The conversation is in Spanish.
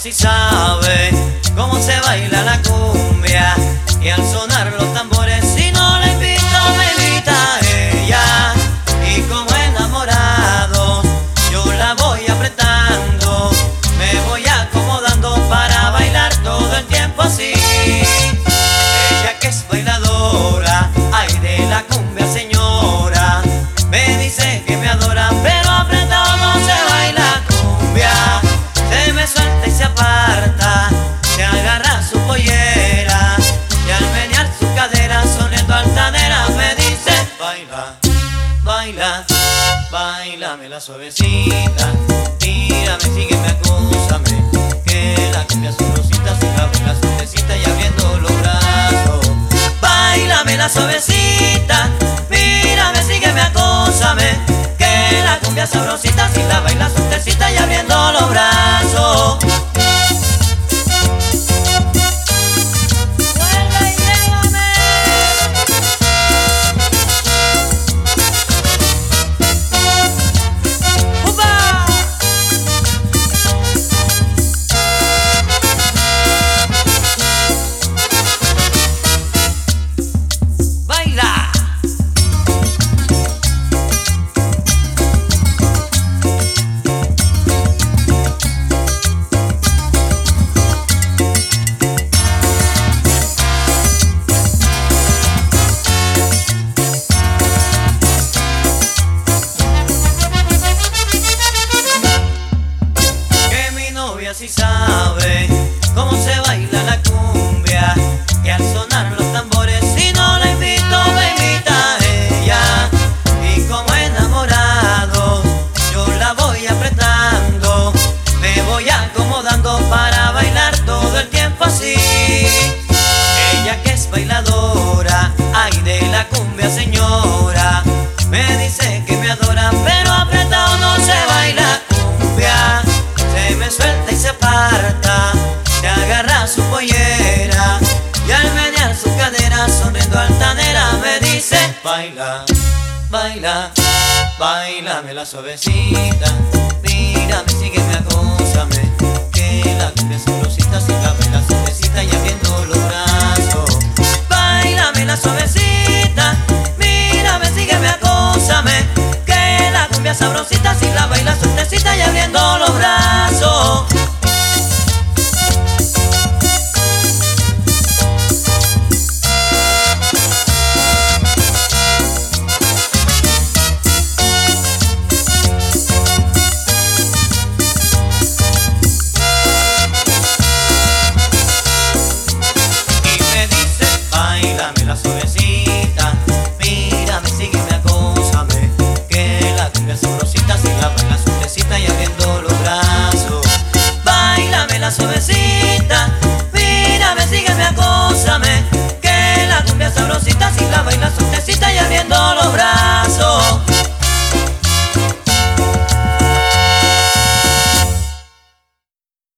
si sabe cómo se baila la cumbia, y al sonar los tambores, si no la invito, me invita ella. Y como enamorados, yo la voy apretando, me voy acomodando para bailar todo el tiempo así. Ella que es bailadora, ay de la cumbia señora, me dice que me adora, pero apretado no se baila cumbia. Se me suelta y se aparta, se agarra su pollera, y al menear su cadera sonriendo altanera me dice: baila, baila, bailame la suavecita, mírame, sígueme, acúsame, que la cumbia sabrosita se abre la suavecita y abriendo los brazos. Bailame la suavecita, mírame, sígueme, acúsame, que la cumbia sabrosita si la baila suavecita y abriendo los brazos. Si sabe cómo se baila la cumbia, y al sonar los tambores, si no la invito, me invita ella. Y como enamorados, yo la voy apretando, me voy acomodando para bailar todo el tiempo así. Ella que es bailadora, ay de la cumbia señora, me dice que me adora, pero apretado no se baila cumbia. Se me suelta y se aparta, se agarra su pollera, y al menear su cadera sonriendo altanera me dice: baila, baila, bailame la suavecita, mírame, sígueme, acósame, que la cumbia sabrosita si cabe la suavecita y abriendo los brazos. Bailame la suavecita, mírame, sígueme, acósame, que la cumbia sabrosita si la baila suavecita y